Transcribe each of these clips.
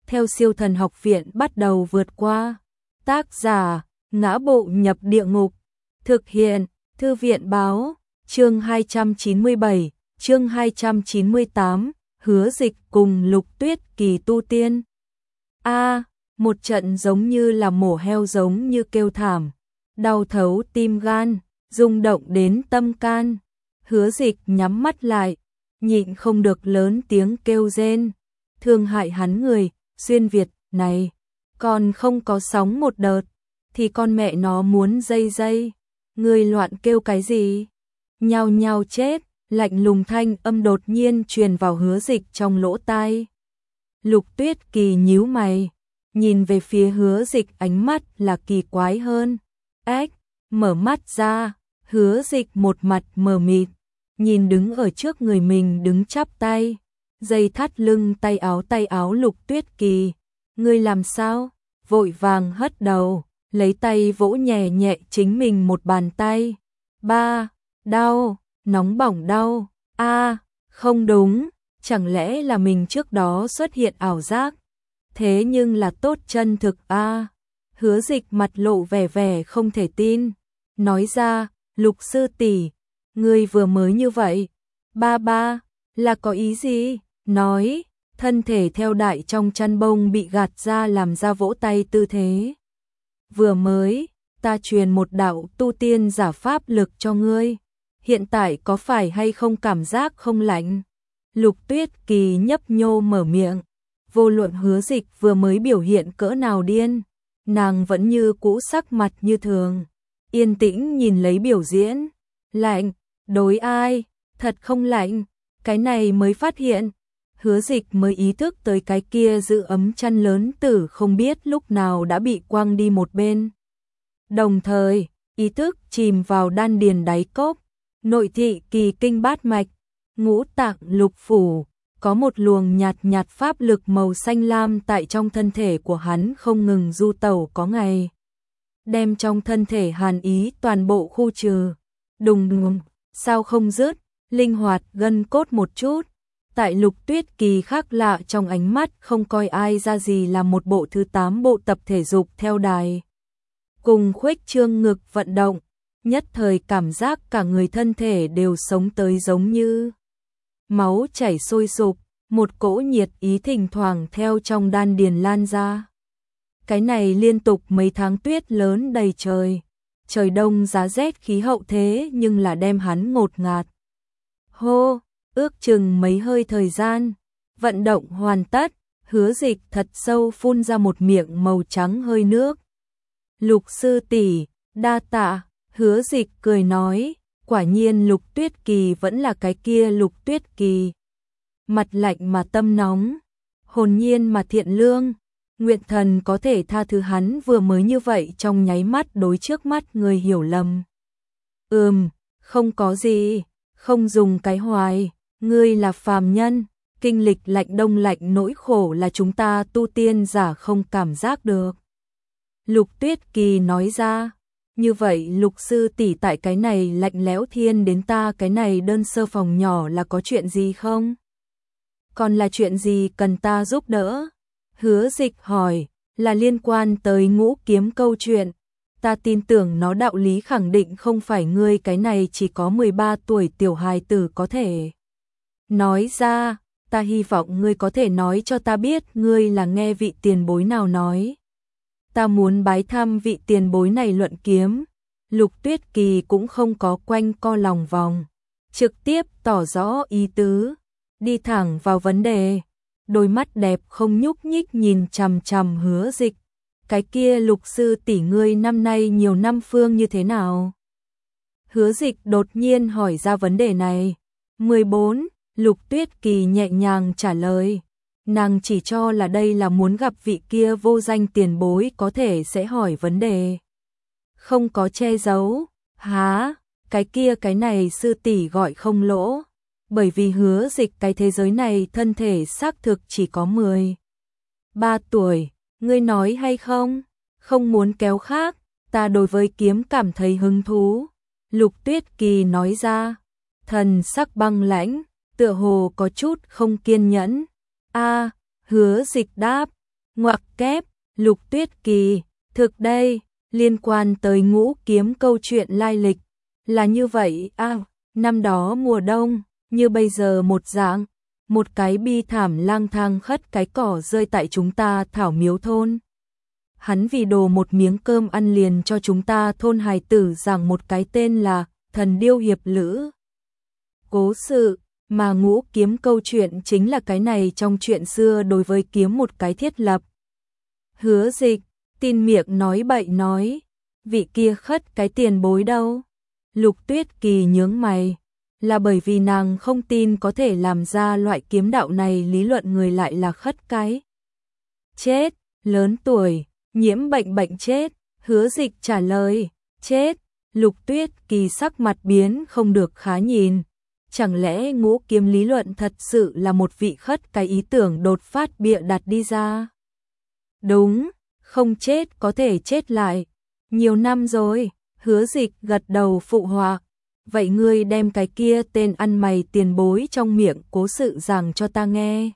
theo Siêu Thần Học Viện bắt đầu vượt qua. Tác giả: Ngã Bộ Nhập Địa Ngục. Thực hiện: Thư viện báo. Chương 297, chương 298, Hứa Dịch cùng Lục Tuyết Kỳ tu tiên. Một trận giống như là mổ heo, giống như kêu thảm, đau thấu tim gan, rung động đến tâm can. Hứa Dịch nhắm mắt lại, nhịn không được lớn tiếng kêu rên. Thương hại hắn người, xuyên Việt này, còn không có sóng một đợt, thì con mẹ nó muốn dây. Người loạn kêu cái gì? Nhao nhao chết. Lạnh lùng thanh âm đột nhiên truyền vào Hứa Dịch trong lỗ tai. Lục Tuyết Kỳ nhíu mày, nhìn về phía Hứa Dịch, ánh mắt là kỳ quái hơn. Mở mắt ra, Hứa Dịch một mặt mờ mịt, nhìn đứng ở trước người mình đứng chắp tay, dây thắt lưng tay áo Lục Tuyết Kỳ. Ngươi làm sao? Vội vàng hất đầu, lấy tay vỗ nhẹ nhẹ chính mình một bàn tay. Đau, nóng bỏng đau. Không đúng, chẳng lẽ là mình trước đó xuất hiện ảo giác? Thế nhưng là tốt chân thực Hứa Dịch mặt lộ vẻ không thể tin, nói ra, Lục sư tỷ, ngươi vừa mới như vậy, ba là có ý gì? Nói, thân thể theo đại trong chăn bông bị gạt ra, làm ra vỗ tay tư thế. Vừa mới, ta truyền một đạo tu tiên giả pháp lực cho ngươi, hiện tại có phải hay không cảm giác không lạnh? Lục Tuyết Kỳ nhấp nhô mở miệng, vô luận Hứa Dịch vừa mới biểu hiện cỡ nào điên, nàng vẫn như cũ sắc mặt như thường, yên tĩnh nhìn lấy biểu diễn. Lạnh, đối ai? Thật không lạnh. Cái này mới phát hiện, Hứa Dịch mới ý thức tới cái kia giữ ấm chăn lớn tử không biết lúc nào đã bị quăng đi một bên. Đồng thời, ý thức chìm vào đan điền đáy cốc, nội thị kỳ kinh bát mạch, ngũ tạng lục phủ, có một luồng nhạt nhạt pháp lực màu xanh lam tại trong thân thể của hắn không ngừng du tẩu có ngày, đem trong thân thể hàn ý toàn bộ khu trừ. Đùng, sao không dứt, linh hoạt gân cốt một chút. Tại Lục Tuyết Kỳ khác lạ trong ánh mắt không coi ai ra gì là một bộ thứ 8 bộ tập thể dục theo đài, cùng khuếch trương ngực vận động, nhất thời cảm giác cả người thân thể đều sống tới, giống như máu chảy sôi sục, một cỗ nhiệt ý thỉnh thoảng theo trong đan điền lan ra. Cái này liên tục mấy tháng tuyết lớn đầy trời, trời đông giá rét khí hậu thế nhưng là đem hắn ngột ngạt. Hô, ước chừng mấy hơi thời gian, vận động hoàn tất, Hứa Dịch thật sâu phun ra một miệng màu trắng hơi nước. Lục sư tỷ, đa tạ. Hứa Dịch cười nói, quả nhiên Lục Tuyết Kỳ vẫn là cái kia Lục Tuyết Kỳ. Mặt lạnh mà tâm nóng, hồn nhiên mà thiện lương, nguyện thần có thể tha thứ hắn vừa mới như vậy trong nháy mắt đối trước mắt người hiểu lầm. Không có gì, không dùng cái hoài, ngươi là phàm nhân, kinh lịch lạnh đông lạnh nỗi khổ là chúng ta tu tiên giả không cảm giác được. Lục Tuyết Kỳ nói ra, như vậy Lục sư tỷ tại cái này lạnh lẽo thiên đến ta cái này đơn sơ phòng nhỏ là có chuyện gì không? Còn là chuyện gì cần ta giúp đỡ? Hứa Dịch hỏi, là liên quan tới Ngũ Kiếm câu chuyện. Ta tin tưởng nó đạo lý khẳng định không phải ngươi cái này chỉ có 13 tuổi tiểu hài tử có thể nói ra. Ta hy vọng ngươi có thể nói cho ta biết ngươi là nghe vị tiền bối nào nói. Ta muốn bái thăm vị tiền bối này luận kiếm. Lục Tuyết Kỳ cũng không có quanh co lòng vòng, trực tiếp tỏ rõ ý tứ, đi thẳng vào vấn đề. Đôi mắt đẹp không nhúc nhích nhìn chằm chằm Hứa Dịch. Cái kia Lục sư tỷ ngươi năm nay nhiều năm phương như thế nào? Hứa Dịch đột nhiên hỏi ra vấn đề này. 14, Lục Tuyết Kỳ nhẹ nhàng trả lời. Nàng chỉ cho là đây là muốn gặp vị kia vô danh tiền bối có thể sẽ hỏi vấn đề. Không có che giấu. Hả? Cái kia cái này sư tỷ gọi không lỗ. Bởi vì Hứa Dịch cái thế giới này thân thể xác thực chỉ có 13 tuổi. Ngươi nói hay không? Không muốn kéo khác. Ta đối với kiếm cảm thấy hứng thú. Lục Tuyết Kỳ nói ra. Thần sắc băng lãnh, tựa hồ có chút không kiên nhẫn. Hứa Dịch đáp, Ngoặc kép, Lục Tuyết Kỳ, thực đây, liên quan tới Ngũ Kiếm câu chuyện lai lịch. Là như vậy à, năm đó mùa đông, như bây giờ một dạng, một cái bi thảm lang thang khất cái cỏ rơi tại chúng ta Thảo Miếu thôn. Hắn vì đồ một miếng cơm ăn liền cho chúng ta thôn hài tử giảng một cái tên là Thần Điêu Hiệp Lữ. Cố sự, mà Ngũ Kiếm câu chuyện chính là cái này trong chuyện xưa đối với kiếm một cái thiết lập. Hứa Dịch, tin miệng nói bậy nói, vị kia khất cái tiền bối đâu? Lục Tuyết Kỳ nhướng mày, là bởi vì nàng không tin có thể làm ra loại kiếm đạo này, lý luận người lại là khất cái. Chết, lớn tuổi, nhiễm bệnh chết, Hứa Dịch trả lời, chết. Lục Tuyết Kỳ sắc mặt biến không được khá nhìn. Chẳng lẽ Ngũ Kiếm lý luận thật sự là một vị khất cái ý tưởng đột phát bịa đặt đi ra? Đúng, không chết có thể chết lại. Nhiều năm rồi, Hứa Dịch gật đầu phụ họa. Vậy ngươi đem cái kia tên ăn mày tiền bối trong miệng cố sự giảng cho ta nghe.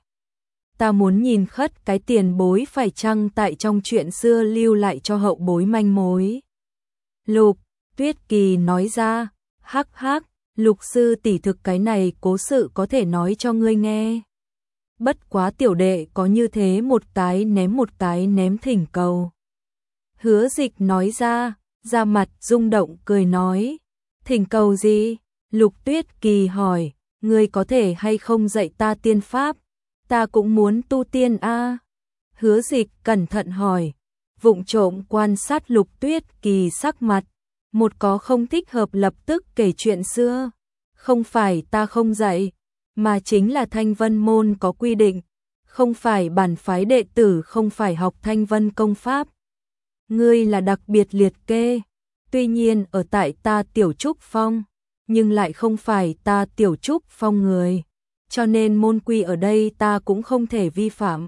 Ta muốn nhìn khất cái tiền bối phải chăng tại trong chuyện xưa lưu lại cho hậu bối manh mối. Lục Tuyết Kỳ nói ra, hắc hắc, Lục sư tỷ thực cái này cố sự có thể nói cho ngươi nghe. Bất quá tiểu đệ có như thế một cái ném thỉnh cầu. Hứa Dịch nói ra mặt rung động cười nói, thỉnh cầu gì? Lục Tuyết Kỳ hỏi, ngươi có thể hay không dạy ta tiên pháp? Ta cũng muốn tu tiên a. Hứa Dịch cẩn thận hỏi, vụng trộm quan sát Lục Tuyết Kỳ sắc mặt, một có không thích hợp lập tức kể chuyện xưa. Không phải ta không dạy, mà chính là Thanh Vân môn có quy định, không phải bản phái đệ tử không phải học Thanh Vân công pháp. Ngươi là đặc biệt liệt kê, tuy nhiên ở tại ta Tiểu Trúc Phong, nhưng lại không phải ta Tiểu Trúc Phong người, cho nên môn quy ở đây ta cũng không thể vi phạm.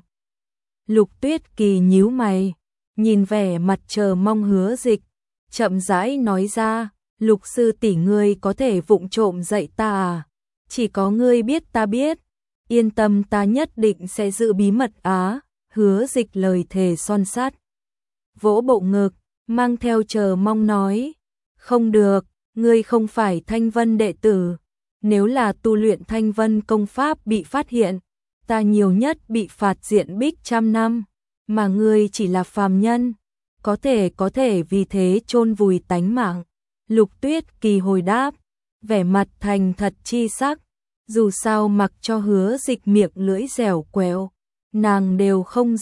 Lục Tuyết Kỳ nhíu mày, nhìn vẻ mặt chờ mong Hứa Dịch, chậm rãi nói ra, Lục sư tỷ ngươi có thể vụng trộm dạy ta à? Chỉ có ngươi biết ta biết, yên tâm ta nhất định sẽ giữ bí mật á. Hứa Dịch lời thề son sắt, vỗ bộ ngực, mang theo chờ mong nói, không được, ngươi không phải Thanh Vân đệ tử, nếu là tu luyện Thanh Vân công pháp bị phát hiện, ta nhiều nhất bị phạt diện bích 100 năm, mà ngươi chỉ là phàm nhân, có thể vì thế chôn vùi tánh mạng. Lục Tuyết Kỳ hồi đáp, vẻ mặt thành thật chi sắc, dù sao mặc cho Hứa Dịch miệng lưỡi dẻo quẹo, nàng đều không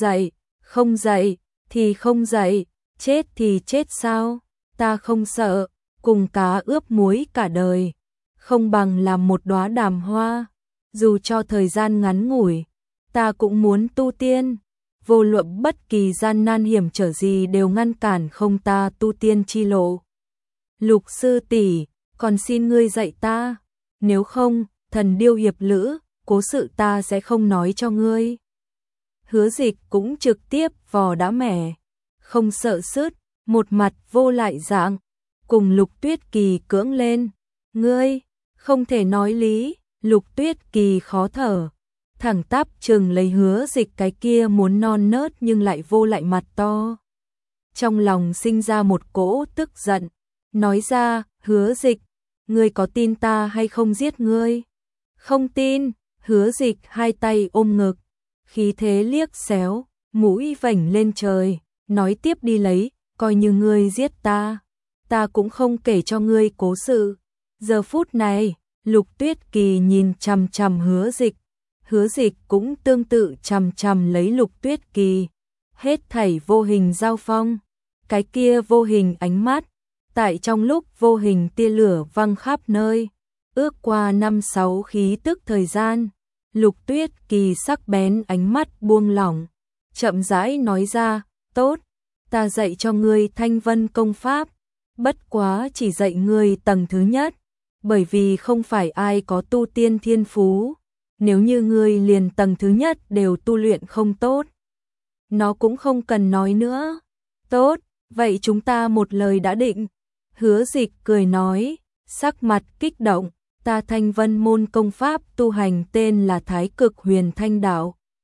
dạy thì không dạy, chết thì chết sao, ta không sợ, cùng cá ướp muối cả đời, không bằng làm một đóa đàm hoa, dù cho thời gian ngắn ngủi, ta cũng muốn tu tiên, vô luận bất kỳ gian nan hiểm trở gì đều ngăn cản không ta tu tiên chi lộ. Lục sư tỷ, còn xin ngươi dạy ta, nếu không, Thần Điêu Hiệp Lữ, cố sự ta sẽ không nói cho ngươi. Hứa Dịch cũng trực tiếp vò đá mẻ, không sợ sứt, một mặt vô lại dạng, cùng Lục Tuyết Kỳ cưỡng lên. Ngươi, không thể nói lý. Lục Tuyết Kỳ khó thở, thẳng tắp chừng lấy Hứa Dịch cái kia muốn non nớt nhưng lại vô lại mặt to. Trong lòng sinh ra một cỗ tức giận, nói ra, Hứa Dịch, ngươi có tin ta hay không giết ngươi? Không tin. Hứa Dịch hai tay ôm ngực, khí thế liếc xéo, mũi vểnh lên trời, nói tiếp đi lấy, coi như ngươi giết ta cũng không kể cho ngươi cố sự. Giờ phút này, Lục Tuyết Kỳ nhìn chằm chằm Hứa Dịch, Hứa Dịch cũng tương tự chằm chằm lấy Lục Tuyết Kỳ, hết thảy vô hình giao phong, cái kia vô hình ánh mắt, tại trong lúc vô hình tia lửa văng khắp nơi, ước qua 5-6 khí tức thời gian, Lục Tuyết Kỳ sắc bén ánh mắt buông lỏng, chậm rãi nói ra, tốt, ta dạy cho ngươi Thanh Vân công pháp, bất quá chỉ dạy ngươi tầng thứ nhất, bởi vì không phải ai có tu tiên thiên phú, nếu như ngươi liền tầng thứ nhất đều tu luyện không tốt, nó cũng không cần nói nữa. Tốt, vậy chúng ta một lời đã định. Hứa Dịch cười nói, sắc mặt kích động, ta Thanh Vân môn công pháp tu hành tên là Thái Cực Huyền Thanh Đạo.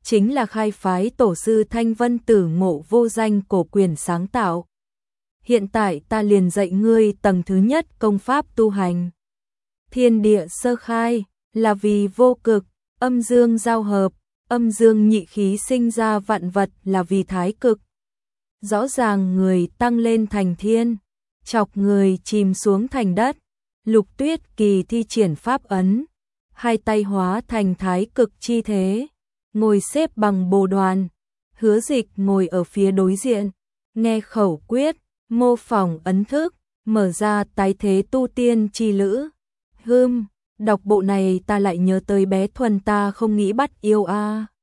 chính là khai phái tổ sư Thanh Vân Tử Ngộ vô danh cổ quyền sáng tạo. Hiện tại ta liền dạy ngươi tầng thứ nhất công pháp tu hành. Thiên địa sơ khai, là vì vô cực, âm dương giao hợp, âm dương nhị khí sinh ra vạn vật là vì thái cực. Rõ ràng người tăng lên thành thiên, chọc người chìm xuống thành đất. Lục Tuyết Kỳ thi triển pháp ấn, hai tay hóa thành thái cực chi thế, ngồi xếp bằng bồ đoàn. Hứa Dịch ngồi ở phía đối diện, nghe khẩu quyết, mô phỏng ấn thức, mở ra tái thế tu tiên chi lữ. Đọc bộ này ta lại nhớ tới bé Thuần ta không nghĩ bắt yêu a.